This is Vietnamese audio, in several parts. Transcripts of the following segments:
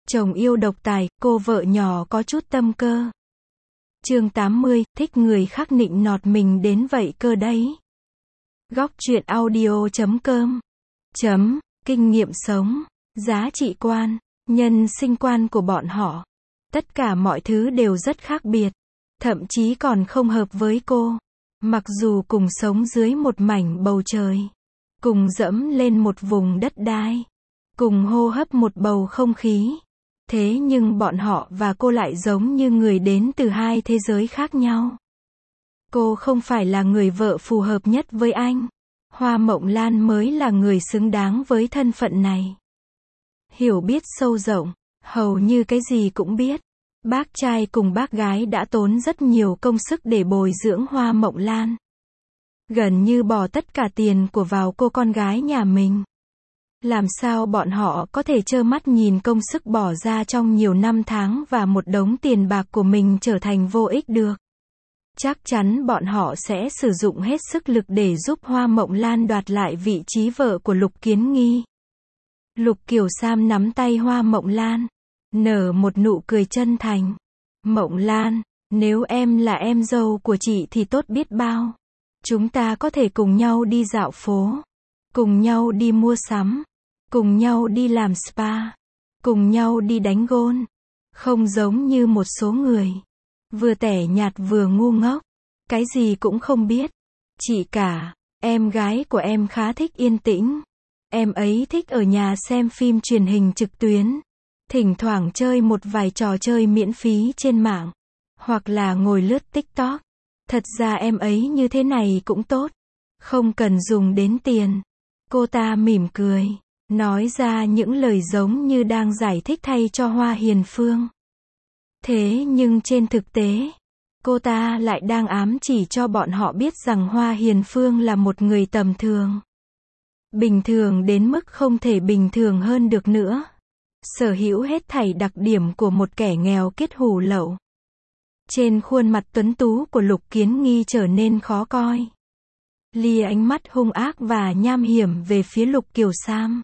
Chồng yêu độc tài, cô vợ nhỏ có chút tâm cơ. Chương 80, thích người khác nịnh nọt mình đến vậy cơ đấy. Góc truyện audio.com. Kinh nghiệm sống, giá trị quan, nhân sinh quan của bọn họ. Tất cả mọi thứ đều rất khác biệt. Thậm chí còn không hợp với cô. Mặc dù cùng sống dưới một mảnh bầu trời. Cùng dẫm lên một vùng đất đai. Cùng hô hấp một bầu không khí. Thế nhưng bọn họ và cô lại giống như người đến từ hai thế giới khác nhau. Cô không phải là người vợ phù hợp nhất với anh. Hoa Mộng Lan mới là người xứng đáng với thân phận này. Hiểu biết sâu rộng, hầu như cái gì cũng biết. Bác trai cùng bác gái đã tốn rất nhiều công sức để bồi dưỡng Hoa Mộng Lan. Gần như bỏ tất cả tiền của vào cô con gái nhà mình. Làm sao bọn họ có thể trơ mắt nhìn công sức bỏ ra trong nhiều năm tháng và một đống tiền bạc của mình trở thành vô ích được. Chắc chắn bọn họ sẽ sử dụng hết sức lực để giúp Hoa Mộng Lan đoạt lại vị trí vợ của Lục Kiến Nghi. Lục Kiều Sam nắm tay Hoa Mộng Lan, nở một nụ cười chân thành. Mộng Lan, nếu em là em dâu của chị thì tốt biết bao. Chúng ta có thể cùng nhau đi dạo phố, cùng nhau đi mua sắm, cùng nhau đi làm spa, cùng nhau đi đánh gôn. Không giống như một số người, vừa tẻ nhạt vừa ngu ngốc, cái gì cũng không biết. Chị cả, em gái của em khá thích yên tĩnh. Em ấy thích ở nhà xem phim truyền hình trực tuyến, thỉnh thoảng chơi một vài trò chơi miễn phí trên mạng, hoặc là ngồi lướt TikTok. Thật ra em ấy như thế này cũng tốt, không cần dùng đến tiền. Cô ta mỉm cười, nói ra những lời giống như đang giải thích thay cho Hoa Hiền Phương. Thế nhưng trên thực tế, cô ta lại đang ám chỉ cho bọn họ biết rằng Hoa Hiền Phương là một người tầm thường. Bình thường đến mức không thể bình thường hơn được nữa. Sở hữu hết thảy đặc điểm của một kẻ nghèo kiết hủ lậu. Trên khuôn mặt tuấn tú của Lục Kiến Nghi trở nên khó coi. Lia ánh mắt hung ác và nham hiểm về phía Lục Kiều Sam.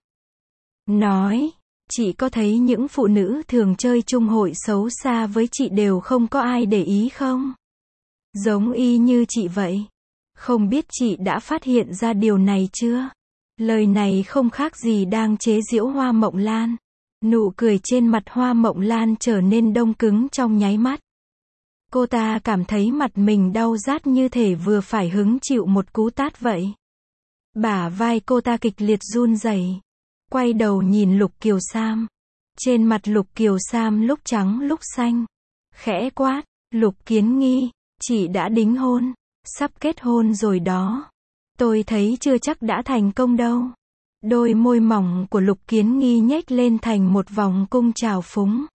Nói, chị có thấy những phụ nữ thường chơi chung hội xấu xa với chị đều không có ai để ý không? Giống y như chị vậy. Không biết chị đã phát hiện ra điều này chưa? Lời này không khác gì đang chế giễu Hoa Mộng Lan. Nụ cười trên mặt Hoa Mộng Lan trở nên đông cứng trong nháy mắt. Cô ta cảm thấy mặt mình đau rát như thể vừa phải hứng chịu một cú tát vậy. Bả vai cô ta kịch liệt run rẩy. Quay đầu nhìn Lục Kiều Sam. Trên mặt Lục Kiều Sam lúc trắng lúc xanh. Khẽ quát, Lục Kiến Nghi, chị đã đính hôn, sắp kết hôn rồi đó. Tôi thấy chưa chắc đã thành công đâu. Đôi môi mỏng của Lục Kiến Nghi nhếch lên thành một vòng cung trào phúng.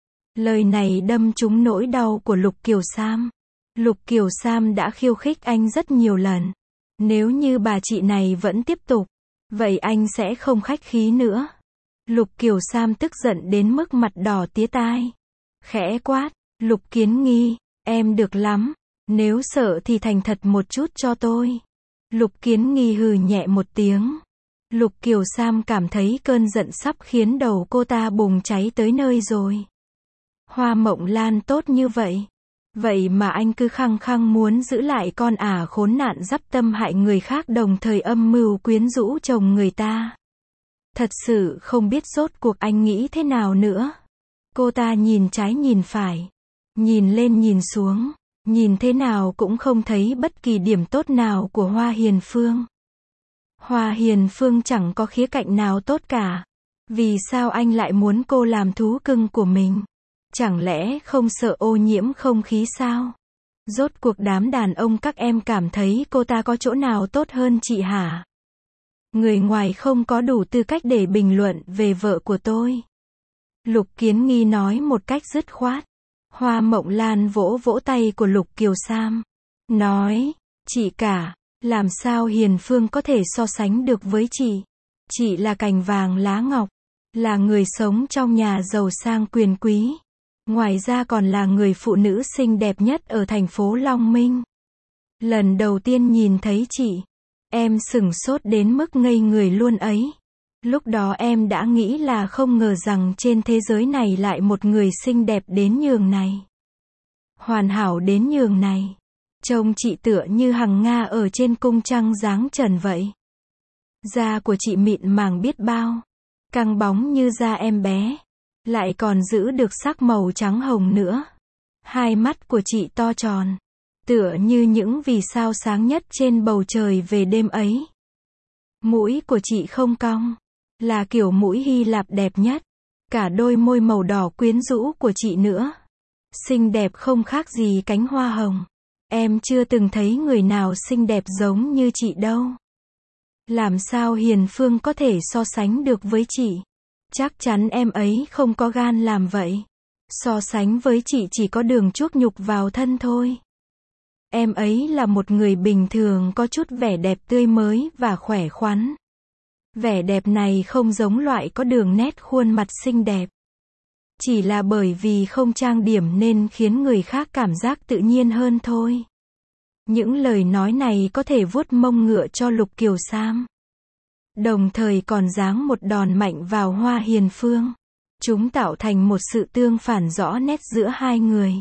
Lời này đâm trúng nỗi đau của Lục Kiều Sam. Lục Kiều Sam đã khiêu khích anh rất nhiều lần. Nếu như bà chị này vẫn tiếp tục, vậy anh sẽ không khách khí nữa. Lục Kiều Sam tức giận đến mức mặt đỏ tía tai. Khẽ quát, Lục Kiến Nghi, em được lắm. Nếu sợ thì thành thật một chút cho tôi. Lục Kiến Nghi hừ nhẹ một tiếng. Lục Kiều Sam cảm thấy cơn giận sắp khiến đầu cô ta bùng cháy tới nơi rồi. Hoa Mộng Lan tốt như vậy. Vậy mà anh cứ khăng khăng muốn giữ lại con ả khốn nạn dắp tâm hại người khác đồng thời âm mưu quyến rũ chồng người ta. Thật sự không biết rốt cuộc anh nghĩ thế nào nữa. Cô ta nhìn trái nhìn phải. Nhìn lên nhìn xuống. Nhìn thế nào cũng không thấy bất kỳ điểm tốt nào của Hoa Hiền Phương. Hoa Hiền Phương chẳng có khía cạnh nào tốt cả. Vì sao anh lại muốn cô làm thú cưng của mình? Chẳng lẽ không sợ ô nhiễm không khí sao? Rốt cuộc đám đàn ông các em cảm thấy cô ta có chỗ nào tốt hơn chị hả? Người ngoài không có đủ tư cách để bình luận về vợ của tôi. Lục Kiến Nghi nói một cách dứt khoát. Hoa Mộng Lan vỗ vỗ tay của Lục Kiều Sam. Nói, chị cả, làm sao Hiền Phương có thể so sánh được với chị? Chị là cành vàng lá ngọc, là người sống trong nhà giàu sang quyền quý. Ngoài ra còn là người phụ nữ xinh đẹp nhất ở thành phố Long Minh. Lần đầu tiên nhìn thấy chị, em sửng sốt đến mức ngây người luôn ấy. Lúc đó em đã nghĩ là không ngờ rằng trên thế giới này lại một người xinh đẹp đến nhường này. Hoàn hảo đến nhường này. Trông chị tựa như hằng nga ở trên cung trăng dáng trần vậy. Da của chị mịn màng biết bao. Căng bóng như da em bé. Lại còn giữ được sắc màu trắng hồng nữa. Hai mắt của chị to tròn. Tựa như những vì sao sáng nhất trên bầu trời về đêm ấy. Mũi của chị không cong. Là kiểu mũi Hy Lạp đẹp nhất. Cả đôi môi màu đỏ quyến rũ của chị nữa. Xinh đẹp không khác gì cánh hoa hồng. Em chưa từng thấy người nào xinh đẹp giống như chị đâu. Làm sao Hiền Phương có thể so sánh được với chị? Chắc chắn em ấy không có gan làm vậy. So sánh với chị chỉ có đường chuốc nhục vào thân thôi. Em ấy là một người bình thường có chút vẻ đẹp tươi mới và khỏe khoắn. Vẻ đẹp này không giống loại có đường nét khuôn mặt xinh đẹp. Chỉ là bởi vì không trang điểm nên khiến người khác cảm giác tự nhiên hơn thôi. Những lời nói này có thể vuốt mông ngựa cho Lục Kiều Sam. Đồng thời còn giáng một đòn mạnh vào Hoa Hiền Phương. Chúng tạo thành một sự tương phản rõ nét giữa hai người.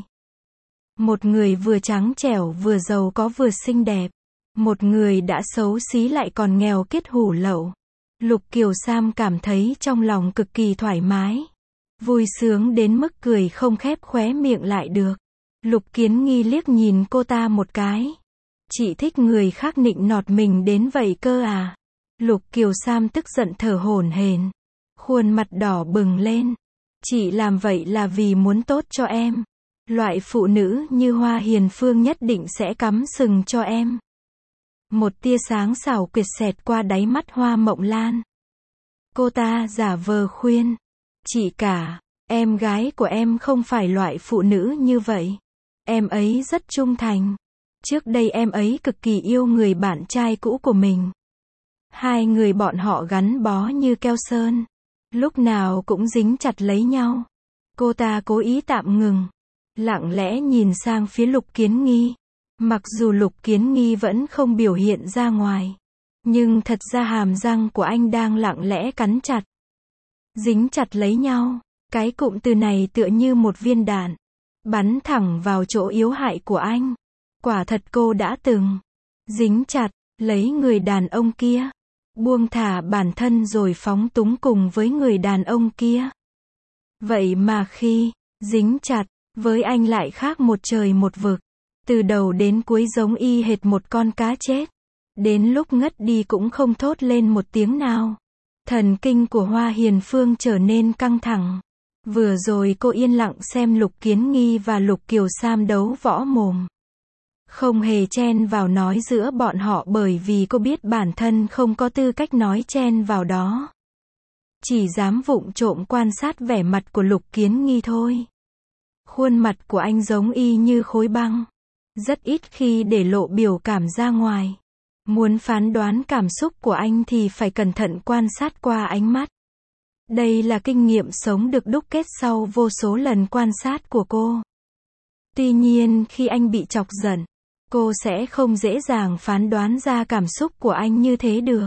Một người vừa trắng trẻo vừa giàu có vừa xinh đẹp. Một người đã xấu xí lại còn nghèo kiết hủ lậu. Lục Kiều Sam cảm thấy trong lòng cực kỳ thoải mái. Vui sướng đến mức cười không khép khóe miệng lại được. Lục Kiến Nghi liếc nhìn cô ta một cái. Chị thích người khác nịnh nọt mình đến vậy cơ à? Lục Kiều Sam tức giận thở hổn hển. Khuôn mặt đỏ bừng lên. Chị làm vậy là vì muốn tốt cho em. Loại phụ nữ như Hoa Hiền Phương nhất định sẽ cắm sừng cho em. Một tia sáng xảo quyệt xẹt qua đáy mắt Hoa Mộng Lan. Cô ta giả vờ khuyên. Chị cả, em gái của em không phải loại phụ nữ như vậy. Em ấy rất trung thành. Trước đây em ấy cực kỳ yêu người bạn trai cũ của mình. Hai người bọn họ gắn bó như keo sơn. Lúc nào cũng dính chặt lấy nhau. Cô ta cố ý tạm ngừng. Lặng lẽ nhìn sang phía Lục Kiến Nghi. Mặc dù Lục Kiến Nghi vẫn không biểu hiện ra ngoài. Nhưng thật ra hàm răng của anh đang lặng lẽ cắn chặt. Dính chặt lấy nhau. Cái cụm từ này tựa như một viên đạn. Bắn thẳng vào chỗ yếu hại của anh. Quả thật cô đã từng dính chặt lấy người đàn ông kia. Buông thả bản thân rồi phóng túng cùng với người đàn ông kia. Vậy mà khi dính chặt với anh lại khác một trời một vực. Từ đầu đến cuối giống y hệt một con cá chết. Đến lúc ngất đi cũng không thốt lên một tiếng nào. Thần kinh của Hoa Hiền Phương trở nên căng thẳng. Vừa rồi cô yên lặng xem Lục Kiến Nghi và Lục Kiều Sam đấu võ mồm. Không hề chen vào nói giữa bọn họ bởi vì cô biết bản thân không có tư cách nói chen vào đó. Chỉ dám vụng trộm quan sát vẻ mặt của Lục Kiến Nghi thôi. Khuôn mặt của anh giống y như khối băng. Rất ít khi để lộ biểu cảm ra ngoài. Muốn phán đoán cảm xúc của anh thì phải cẩn thận quan sát qua ánh mắt. Đây là kinh nghiệm sống được đúc kết sau vô số lần quan sát của cô. Tuy nhiên khi anh bị chọc giận, cô sẽ không dễ dàng phán đoán ra cảm xúc của anh như thế được.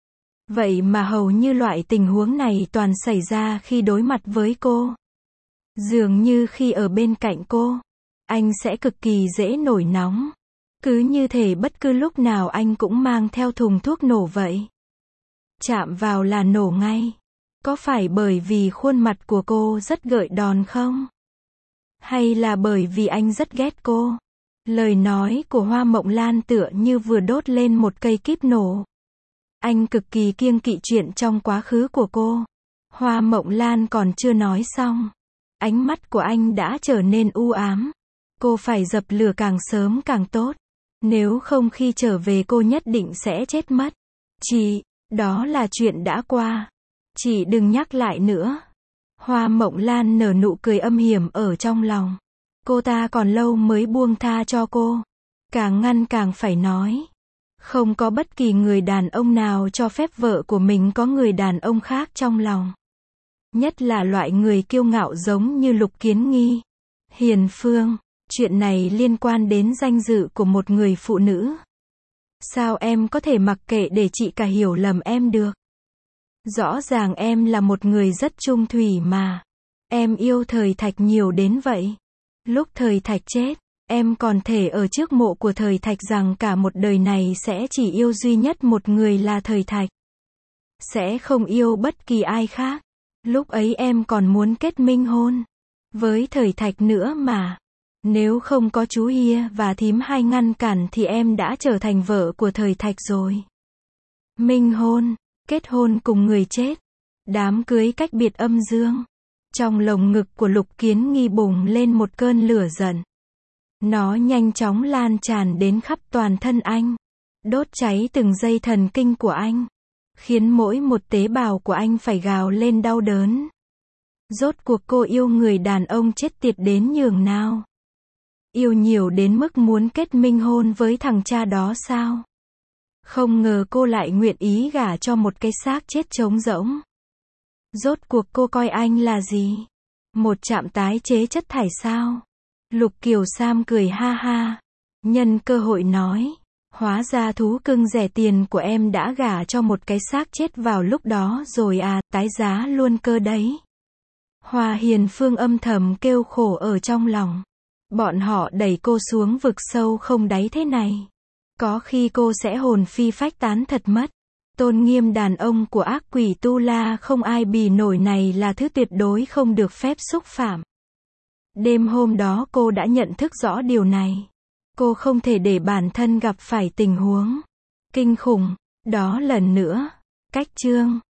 Vậy mà hầu như loại tình huống này toàn xảy ra khi đối mặt với cô. Dường như khi ở bên cạnh cô, anh sẽ cực kỳ dễ nổi nóng. Cứ như thể bất cứ lúc nào anh cũng mang theo thùng thuốc nổ vậy. Chạm vào là nổ ngay. Có phải bởi vì khuôn mặt của cô rất gợi đòn không? Hay là bởi vì anh rất ghét cô? Lời nói của Hoa Mộng Lan tựa như vừa đốt lên một cây kíp nổ. Anh cực kỳ kiêng kỵ chuyện trong quá khứ của cô. Hoa Mộng Lan còn chưa nói xong. Ánh mắt của anh đã trở nên u ám. Cô phải dập lửa càng sớm càng tốt. Nếu không khi trở về cô nhất định sẽ chết mất. Chị, đó là chuyện đã qua. Chị đừng nhắc lại nữa. Hoa Mộng Lan nở nụ cười âm hiểm ở trong lòng. Cô ta còn lâu mới buông tha cho cô. Càng ngăn càng phải nói. Không có bất kỳ người đàn ông nào cho phép vợ của mình có người đàn ông khác trong lòng. Nhất là loại người kiêu ngạo giống như Lục Kiến Nghi. Hiền Phương, chuyện này liên quan đến danh dự của một người phụ nữ. Sao em có thể mặc kệ để chị cả hiểu lầm em được? Rõ ràng em là một người rất chung thủy mà. Em yêu thời Thạch nhiều đến vậy. Lúc thời Thạch chết, em còn thể ở trước mộ của thời Thạch rằng cả một đời này sẽ chỉ yêu duy nhất một người là thời Thạch. Sẽ không yêu bất kỳ ai khác. Lúc ấy em còn muốn kết minh hôn với thời Thạch nữa mà. Nếu không có chú Hia và thím Hai ngăn cản thì em đã trở thành vợ của thời Thạch rồi. Minh hôn, kết hôn cùng người chết. Đám cưới cách biệt âm dương. Trong lồng ngực của Lục Kiến Nghi bùng lên một cơn lửa giận. Nó nhanh chóng lan tràn đến khắp toàn thân anh. Đốt cháy từng dây thần kinh của anh. Khiến mỗi một tế bào của anh phải gào lên đau đớn. Rốt cuộc cô yêu người đàn ông chết tiệt đến nhường nào? Yêu nhiều đến mức muốn kết minh hôn với thằng cha đó sao? Không ngờ cô lại nguyện ý gả cho một cái xác chết trống rỗng. Rốt cuộc cô coi anh là gì? Một trạm tái chế chất thải sao? Lục Kiều Sam cười ha ha. Nhân cơ hội nói. Hóa ra thú cưng rẻ tiền của em đã gả cho một cái xác chết vào lúc đó rồi à, tái giá luôn cơ đấy. Hoa Hiền Phương âm thầm kêu khổ ở trong lòng. Bọn họ đẩy cô xuống vực sâu không đáy thế này. Có khi cô sẽ hồn phi phách tán thật mất. Tôn nghiêm đàn ông của ác quỷ Tu La không ai bì nổi này là thứ tuyệt đối không được phép xúc phạm. Đêm hôm đó cô đã nhận thức rõ điều này. Cô không thể để bản thân gặp phải tình huống kinh khủng đó lần nữa. Cách chương